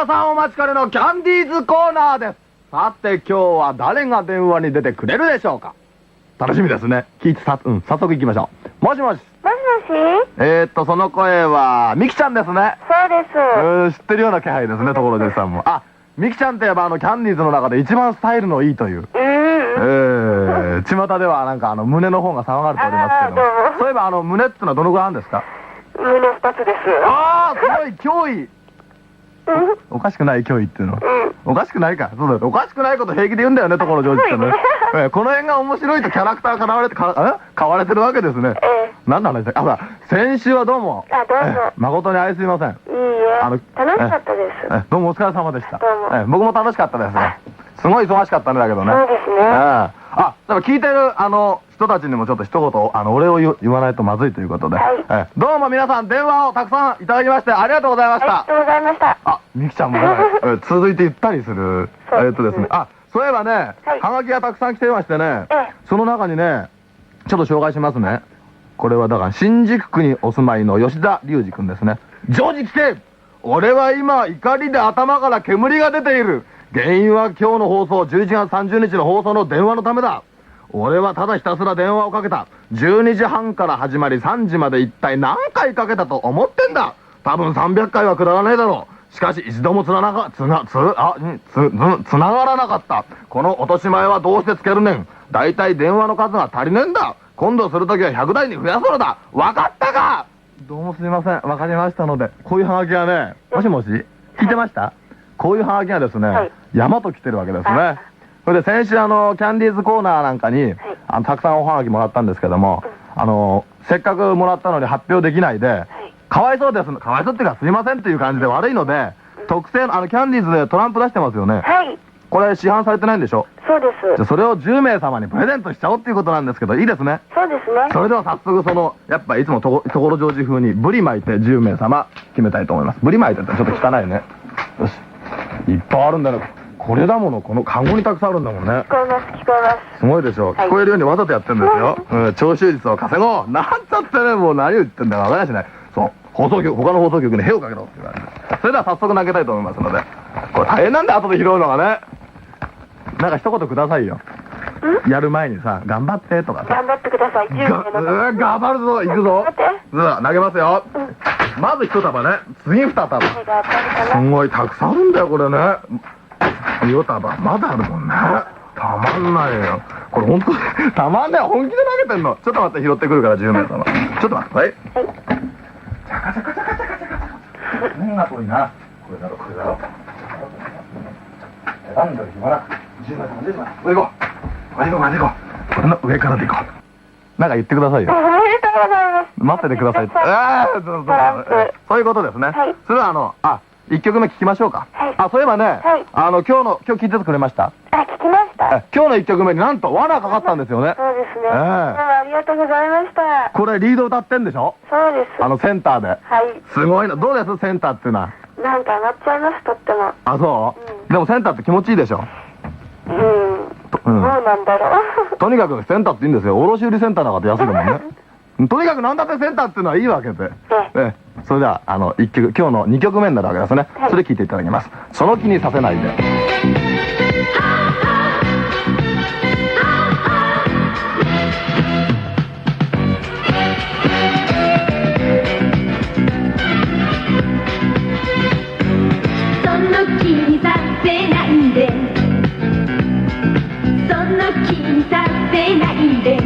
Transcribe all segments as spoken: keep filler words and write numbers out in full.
皆さんお待ちかねのキャンディーズコーナーです。さて今日は誰が電話に出てくれるでしょうか。楽しみですね。聞いてさ、うん、早速行きましょう。もしもし。 もしもし。 えーっとその声はミキちゃんですね。 そうです。 うん、知ってるような気配ですね、ところでさんも。あ、ミキちゃんといえばあのキャンディーズの中で一番スタイルのいいという。 うん。 えー、巷ではなんかあの胸の方が騒がれておりますけども。そういえばあの胸ってのはどのぐらいあるんですか。 胸二つです。 ああ、すごい脅威。おかしくない脅威っていうのは、うん、おかしくないか。そうだよ、おかしくないこと平気で言うんだよね、所ジョージってね。えー、この辺が面白いとキャラクターが買われてかえ買われてるわけですね。えー、何の話だっけ。あ、ほら先週はどうもあ、どうぞ、 えー、誠に愛すみません。いいえ、あの楽しかったです。 えー、どうもお疲れ様でした。 どうも、 えー、僕も楽しかったですね。すごい忙しかったんだけどね。 そうですね。えー、 あ、だから聞いてるあの人たちにもちょっと一言あのお礼を 言, 言わないとまずいということで、はい、えどうも皆さん電話をたくさんいただきましてありがとうございました。 ありがとうございました。 あ、みきちゃんも、ね、え続いてゆったりするえっとですね、あ、そういえばね、はい、はがきがたくさん来てましてね、ええ、その中にねちょっと紹介しますね。これはだから新宿区にお住まいの吉田隆二君ですね。ジョージ聞け、俺は今怒りで頭から煙が出ている。原因は今日の放送じゅういちがつさんじゅうにちの放送の電話のためだ。俺はただひたすら電話をかけた。じゅうにじはんから始まりさんじまで一体何回かけたと思ってんだ。多分さんびゃっかいはくだらねえだろう。しかし一度もつながなつなつあつつつながらなかった。この落とし前はどうしてつけるねん。だいたい電話の数が足りねえんだ。今度するときはひゃくだいに増やすのだ。わかったか。どうもすいません、わかりましたので。こういうハガキはね、もしもし聞いてました。こういうハガキはですね、はい、山と来てるわけですね。それで先週あのキャンディーズコーナーなんかに、はい、あのたくさんおはがきもらったんですけども、うん、あのせっかくもらったのに発表できないで、はい、かわいそうです、かわいそうっていうかすいませんっていう感じで悪いので、うん、特製のあのキャンディーズでトランプ出してますよね。はい。これ市販されてないんでしょ。 そうです。 じゃそれをじゅうめいさまにプレゼントしちゃおうっていうことなんですけど、いいですね。そうですね。それでは早速そのやっぱいつもところジョージ風にブリ巻いてじゅうめいさま決めたいと思います。ブリ巻いてってちょっと汚いね。よし、いっぱいあるんだよ。これだもの、このカゴにたくさんあるんだもんね。聞こえます、聞こえます。すごいでしょ、はい、聞こえるようにわざとやってるんですよ。うん、徴収率を稼ごうなんちゃってね、もう何を言ってんだかわからないしね。そう、放送局、他の放送局に屁をかけろって言われて。それでは早速投げたいと思いますので、これ大変なんで後で拾うのがね。なんか一言くださいよ。やる前にさ、頑張ってとかさ。頑張ってください。じゅうめいの方。頑張るぞ、行くぞ。さあ投げますよ。まず一束ね、次二束。すごいたくさんあるんだよこれね。よ束まだあるもんね。たまんないよこれ。本当にたまんない。本気で投げてんの。ちょっと待って、拾ってくるからじゅうめいさま。ちょっと待って。はい。チャカチャカチャカチャカチャカ。変が遠いな。これだろこれだろ。選んだら暇な。じゅうめいさまじゅうめいさま。上行こう。上行こう上行こう。これの上からで行こう。なんか言ってくださいよ。待っててください。ああ、そういうことですね。それはあのあ。いっきょくめ聞きましょうか。はい、あ、そういえばね、はい、あの今日の今日聞いててくれました。あ、聞きました。今日のいっきょくめになんと罠かかったんですよね。そうですね。えー、ありがとうございました。これリード歌ってんでしょ。そうです。あのセンターで。はい。すごいの。どうですセンターっていうのは。なんか上がっちゃいます、とっても。あ、そう、うん、でもセンターって気持ちいいでしょ。うん。うん、どうなんだろう。とにかくセンターっていいんですよ。卸売センターだから安いもんね。とにかく何だってセンターっていうのはいいわけで、ええ、それではあのいっきょく、今日のにきょくめになるわけですね。はい、それ聴いていただきます。その気にさせないで。その気にさせないで、その気にさせないで、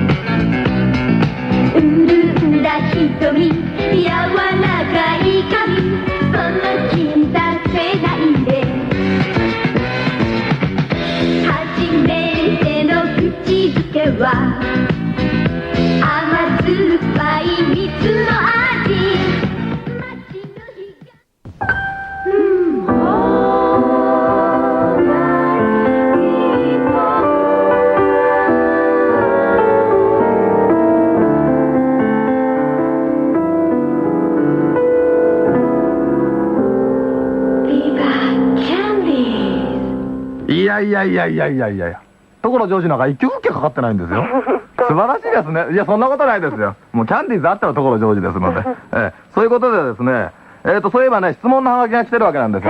瞳、柔らかい髪、その気にさせないで。初めての口づけは甘酸っぱい蜜の味。いやいやいやいやいやいやいや、所ジョージなんか一曲っきゃかかってないんですよ。素晴らしいですね。いやそんなことないですよ。もうキャンディーズあったら所ジョージですので、えー、そういうことでですね、えーとそういえばね、質問のハガキが来てるわけなんですよね。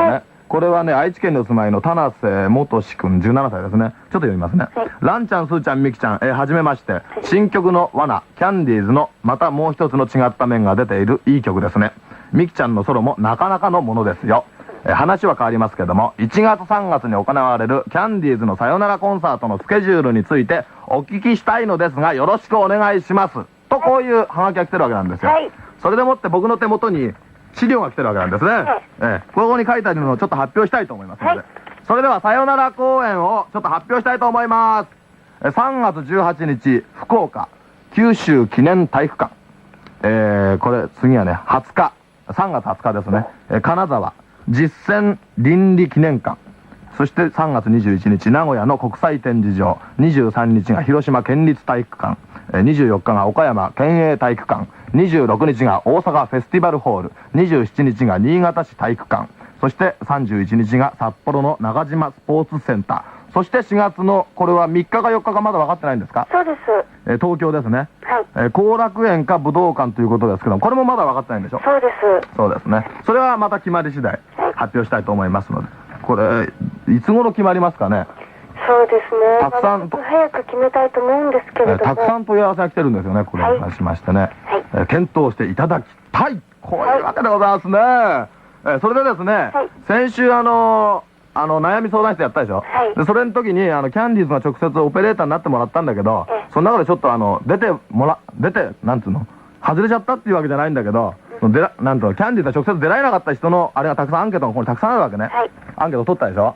これはね、愛知県にお住まいの田瀬元志くんじゅうななさいですね。ちょっと読みますね。 はい、 ランちゃん、スーちゃん、ミキちゃん、えー、はじめまして。新曲の罠、キャンディーズのまたもう一つの違った面が出ているいい曲ですね。ミキちゃんのソロもなかなかのものですよ。えー、話は変わりますけども、いちがつさんがつに行われるキャンディーズのさよならコンサートのスケジュールについてお聞きしたいのですが、よろしくお願いします。と、こういうハガキが来てるわけなんですよ。 はい、それでもって僕の手元に資料が来てるわけなんですね。はい、ええ、ここに書いてあるのをちょっと発表したいと思いますので、はい、それではさよなら公演をちょっと発表したいと思います。さんがつじゅうはちにち、福岡九州記念体育館、えー、これ次はねはつか、さんがつはつかですね、えー、金沢実践倫理記念館、そしてさんがつにじゅういちにち名古屋の国際展示場、にじゅうさんにちが広島県立体育館、にじゅうよっかが岡山県営体育館、にじゅうろくにちが大阪フェスティバルホール、にじゅうしちにちが新潟市体育館、そしてさんじゅういちにちが札幌の長島スポーツセンター、そしてしがつのこれはみっかかよっかかまだ分かってないんですか？ そうです。 えー、東京ですね。 はい。 えー、後楽園か武道館ということですけど、これもまだ分かってないんでしょ？ そうです。 そうですね。それはまた決まり次第発表したいと思いますので、これいつ頃決まりますかね？ そうですね。 たくさんと早く決めたいと思うんですけれども、えー、 たくさん問い合わせが来てるんですよね。これに関しましてね、はい、えー、検討していただきたい、こういうわけでございますね。はい、えー、それでですね、はい、先週あのーあの悩み相談室やったでしょ、はい、でそれの時にあのキャンディーズが直接オペレーターになってもらったんだけど、その中でちょっとあの出てもら出てなんつうの外れちゃったっていうわけじゃないんだけど、うん、でなんとキャンディーズが直接出られなかった人のあれがたくさんアンケートがここにたくさんあるわけね、はい、アンケート取ったでしょ、はい、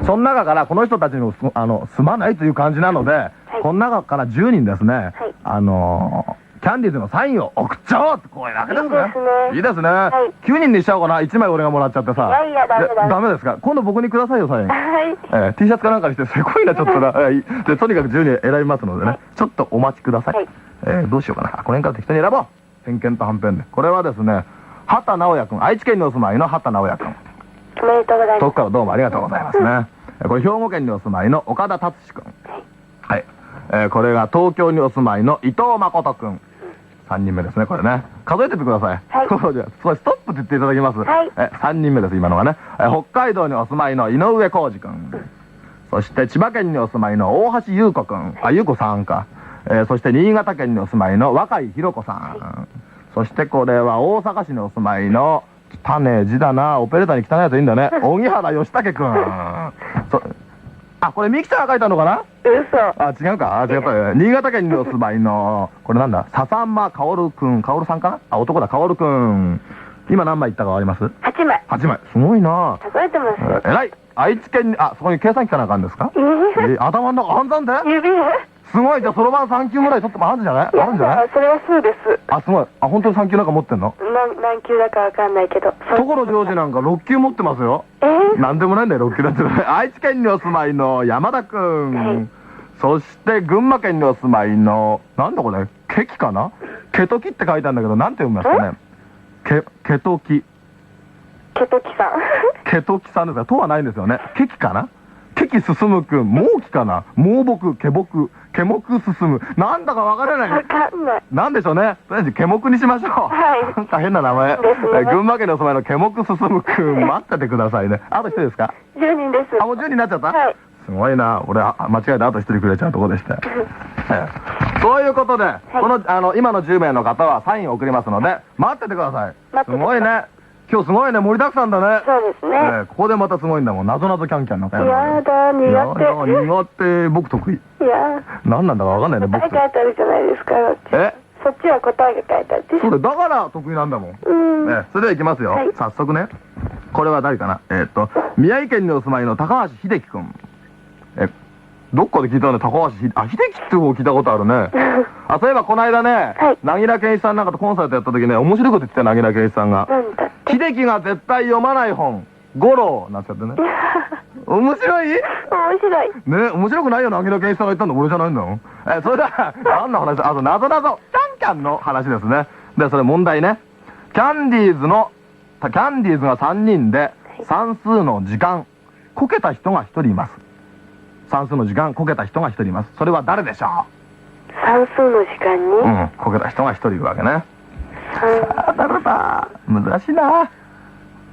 その中からこの人たちにあの住まないという感じなので、はい、この中からじゅうにんですね、はい、あのーキャンディーズのサインを送っちゃおうって、こういうわけですね。いいですね。はい、きゅうにんにしちゃおうかな。いちまい俺がもらっちゃってさ。 いやいや、ダメだ。 ダメですか？今度僕にくださいよ、サイン。 はい。 えー、T シャツかなんかにして、せこいな、ちょっとな。えー、で、とにかくじゅうにん選びますのでね。はい、ちょっとお待ちください。はい、えー、どうしようかな。この辺から適当に選ぼう。偏見とはんぺんで。これはですね、畑直也くん。愛知県にお住まいの畑直也くん。 おめでとうございます。 遠くからどうもありがとうございますね。これ兵庫県にお住まいの岡田達志くん。はい。えー、これが東京にお住まいの伊藤誠くん。さんにんめですね、これね。数えてってください。はい。そうじゃ、それストップって言っていただきます。はい。え、さんにんめです、今のがね。え、北海道にお住まいの井上浩二くん。そして千葉県にお住まいの大橋優子くん。あ、優子さんか。えー、そして新潟県にお住まいの若井弘子さん。はい、そしてこれは大阪市にお住まいの、汚ねえ字だな、オペレーターに汚いやついいんだね。荻原義武くん。そあ、これミキちゃんが書いたのかな？ 嘘。 あ、違うか。あ、違った。新潟県にお住まいの、これなんだ、笹間薫くん。薫さんかな？あ、男だ、薫くん。今何枚いったかわかります？ はちまい。 はちまい。すごいな。 数えてますよ。 えらい。愛知県に、あ、そこに計算機かなんかあるんですか？えー、頭の中半算で？ 指すごい。じゃあそろばんさん級ぐらい取ってもあるんじゃない？あるんじゃない？ それは数です。 あ、すごい。あ、本当にさん級なんか持ってんの？ 何、何級だかわかんないけど。 所ジョージなんかろっ級持ってますよ。えー、なんでもないんだよ、ろっ級だって。愛知県にお住まいの山田くん。はい、そして群馬県にお住まいの、なんだこれ、ケキかな？ケトキって書いてあるんだけど、なんて読みますかね？ケ、ケトキ。 ケトキさん。 ケトキさんですが、とはないんですよね。ケキかな？ケキ進むくん、猛キかな？猛木、ケボク、ケモク進む。なんだかわからない。 わかんない。 なんでしょうね。とりあえずケモクにしましょう。はい。なんか変な名前。ですね。群馬県にお住まいのケモク進むくん、待っててくださいね。あと一人ですか？ じゅうにんです。 あ、もうじゅうにんになっちゃった？はい。すごいな。俺、間違えてあと一人くれちゃうとこでした。そういうことで、はい、この、あの、今のじゅうめいの方はサインを送りますので、待っててください。すごいね。今日すごいね、盛りだくさんだね。 そうですね。えー、ここでまたすごいんだもん。なぞなぞキャンキャンなんかやるの。 やだ、苦手。 やだ、苦手。僕得意。いや何なんだかわかんないね、僕。 答え書いてあるじゃないですか。え？そっちは答えが書いてあって。 そうだ、だから得意なんだもん。うん。え、それではいきますよ。はい、早速ね。これは誰かな？えー、っと、宮城県にお住まいの高橋秀樹くん。え、どっかで聞いたね、高橋秀樹。あ、秀樹って方聞いたことあるね。あ、そういえばこの間ね、はい、凪良健一さんなんかとコンサートやった時ね、面白いこと言ってたよ、凪良健一さんが。なんだ？秀樹が絶対読まない本、五郎なっちゃってね。面白い？面白い。 ね、面白くないよ、凪良健一さんが言ったんだ、俺じゃないんだよ。え、それでは、何の話？あと、なぞなぞ、キャンキャンの話ですね。で、それ問題ね。キャンディーズの、キャンディーズがさんにんで、算数の時間、こけた人がひとりいます。算数の時間、こけた人がひとりいます。それは誰でしょう？ 算数の時間に？ うん、こけた人がひとりいるわけね。さあ、誰だ？難しいな。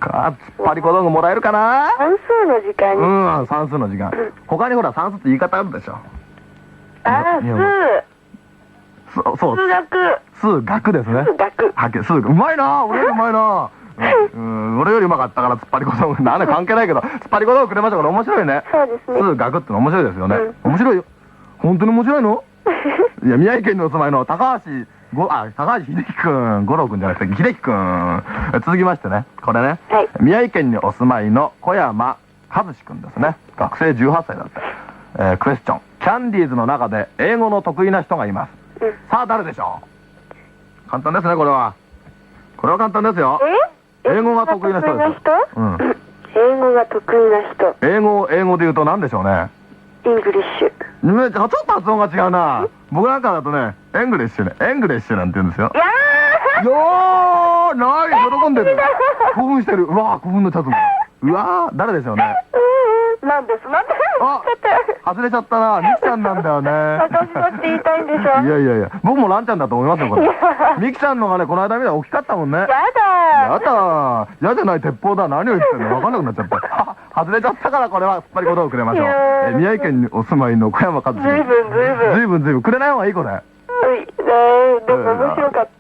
か、突っ張り小道具もらえるかな。 算数の時間に。 うん、算数の時間。他にほら算数って言い方あるでしょ。 ああ、数。 そそう。 数学。 数学ですね。 数学。 はっきり数学。うまいな、俺よりうまいな。うん、俺よりうまかったから突っ張り小道具。なんで関係ないけど、突っ張り小道具くれましたから面白いね。 そうですね。 数学っての面白いですよね。 うん、 面白いよ。本当に面白いの？いや、宮城県にお住まいの高橋ご、あ、高橋秀樹くん、五郎くんじゃなくて、秀樹くん。続きましてね、これね、 はい、 宮城県にお住まいの小山和志くんですね。学生じゅうはっさいだって。えー、クエスチョン。キャンディーズの中で英語の得意な人がいます。うん、さあ、誰でしょう？簡単ですね、これは。これは簡単ですよ。 え？ 英語が得意な人です。 うん。英語が得意な人。 英語、英語で言うと何でしょうね。 イングリッシュ。 ね、ちょっと発音が違うな。僕なんかだとね、エングリッシュね、エングリッシュなんて言うんですよ。 いやーよーナイス、喜んでる。興奮してる。うわー、興奮のチャツ。うわー、誰でしょうね。 なんです、なんです。 あ、外れちゃったな。ミキちゃんなんだよね。 私だって言いたいんでしょ。いやいやいや、僕もランちゃんだと思いますよ、これ。ミキちゃんのがね、この間見たら大きかったもんね。やだー。 やだー。やじゃない鉄砲だ。何を言ってんの？わかんなくなっちゃった。外れちゃったから、これは突っ張り小道具くれましょう。え、宮城県にお住まいの小山和志。ずいぶんずいぶん。ずいぶんずいぶん。くれない方がいい、これ。 はい、ねえ、でも面白かった。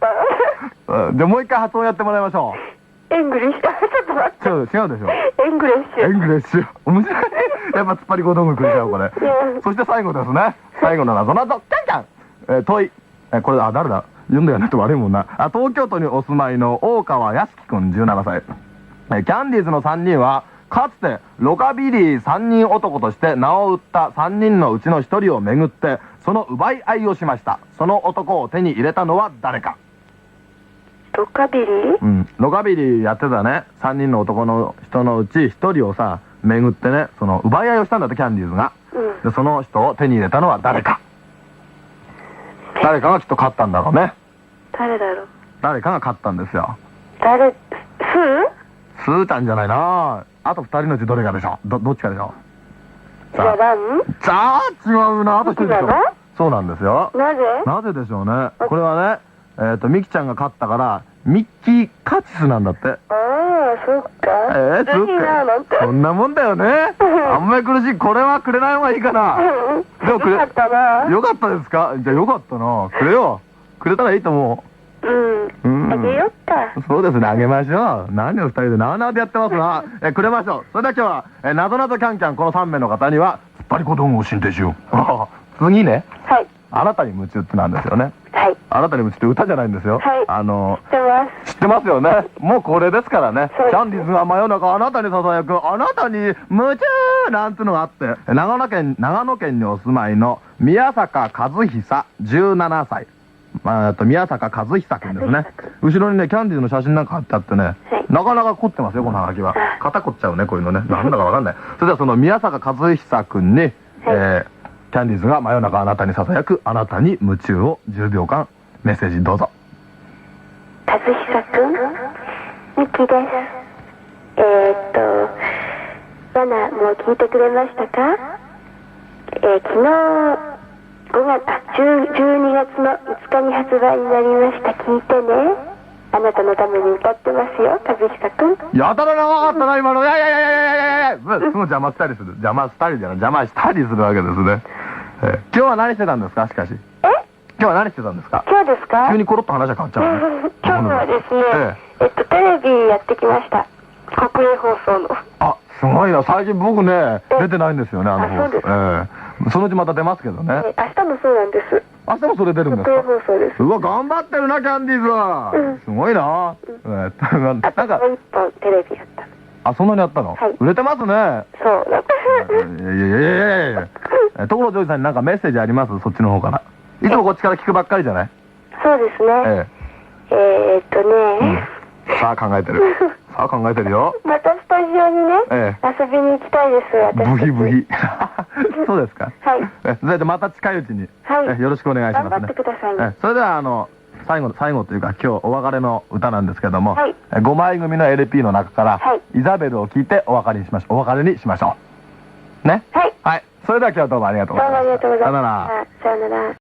じゃあもう一回発音やってもらいましょう。 エングリッシュ。ちょっと待って。 違う、違うでしょ。 エングレッシュ。 エングレッシュ。面白い。やっぱ突っ張り小道具くれちゃう、これ。そして最後ですね。最後の謎謎、キャンキャン。えー、問い。えー、これ、あ、誰だ？読んだよねって悪いもんな。あ、東京都にお住まいの大川康樹くんじゅうななさい。えー、キャンディーズのさんにんは、かつてロカビリーさんにん男として名を売ったさんにんのうちのひとりをめぐって、その奪い合いをしました。その男を手に入れたのは誰か？ ロカビリー？ うん。ロカビリーやってたね、さんにんの男の人のうちひとりをさ、めぐってね、その奪い合いをしたんだって、キャンディーズが。うん、で、その人を手に入れたのは誰か？誰かがきっと勝ったんだろうね。 誰だろう？ 誰かが勝ったんですよ。 誰？スー？ スーちゃんじゃないな。あとふたりのうちどれかでしょ。ど、どっちかでしょ。 じゃあ何？ さあ、違うな。あとひとりでしょ。そうなんですよ。 なぜ？なぜでしょうね。これはね、えっと、ミキちゃんが勝ったから、ミッキーカチスなんだって。 ああ、そっか。 えー、そっか。そんなもんだよね。あんまり苦しい。これはくれない方がいいかな。 でもくれ。よかったな。 よかったですか？じゃあよかったな。くれよ。くれたらいいと思う。うん。あげよっか。 そうですね、あげましょう。何を二人でなあなあでやってますな。え、くれましょう。それでは今日は、え、なぞなぞキャンキャン、このさんめいの方には、突っ張り小道具を進呈しよう。次ね。はい。あなたに夢中ってなんですよね。はい。あなたに夢中って歌じゃないんですよ。はい。あの、知ってます。知ってますよね。もうこれですからね。キャンディーズが真夜中あなたに囁く、あなたに夢中なんていうのがあって、長野県、長野県にお住まいの宮坂和久じゅうななさい。まあ、と宮坂和久くんですね。後ろにね、キャンディーズの写真なんか貼ってあってね、なかなか凝ってますよ、このハガキは。肩凝っちゃうね、こういうのね。なんだかわかんない。それではその宮坂和久くんに、えー、キャンディーズが真夜中あなたに囁く、あなたに夢中をじゅうびょうかんメッセージどうぞ。 和久くん、ミキです。えー、っと、ヤナ、もう聞いてくれましたか？えー、昨日、ごがつ、あ、じゅうにがつのいつかに発売になりました。聞いてね。あなたのために歌ってますよ、和久くん。やたら長かったな、今の。いやいやいやいやいやいやいや、すぐ邪魔したりする。邪魔したりじゃない、邪魔したりするわけですね。えー、今日は何してたんですか、しかし。え？今日は何してたんですか？今日ですか？急にコロッと話が変わっちゃうね。今日はですね、ええ、えっと、テレビやってきました。国営放送の。あ、すごいな。最近僕ね、出てないんですよね、あの放送。ええ。そのうちまた出ますけどね。明日もそうなんです。明日もそれ出るんですか？国営放送です。うわ、頑張ってるな、キャンディーズは。すごいな。えっと、なんか。もう一本テレビやった。あ、そんなにやったの？はい。売れてますね。そう、なんか。いやいやいやいやいや。所ジョージさんになんかメッセージあります？そっちの方から。いつもこっちから聞くばっかりじゃない？そうですね。ええ。えーっとね。さあ考えてる。さあ考えてるよ。またスタジオにね、遊びに行きたいです、私。ブヒブヒ。そうですか。はい。え、それでまた近いうちに。はい。よろしくお願いしますね。頑張ってくださいね。それではあの、最後、最後というか今日お別れの歌なんですけども、はい。ごまい組の エルピー の中から、はい。イザベルを聴いてお別れにしましょう。お別れにしましょう。ね。はい。はい。それでは今日はどうもありがとうございました。どうもありがとうございました。さよなら。さよなら。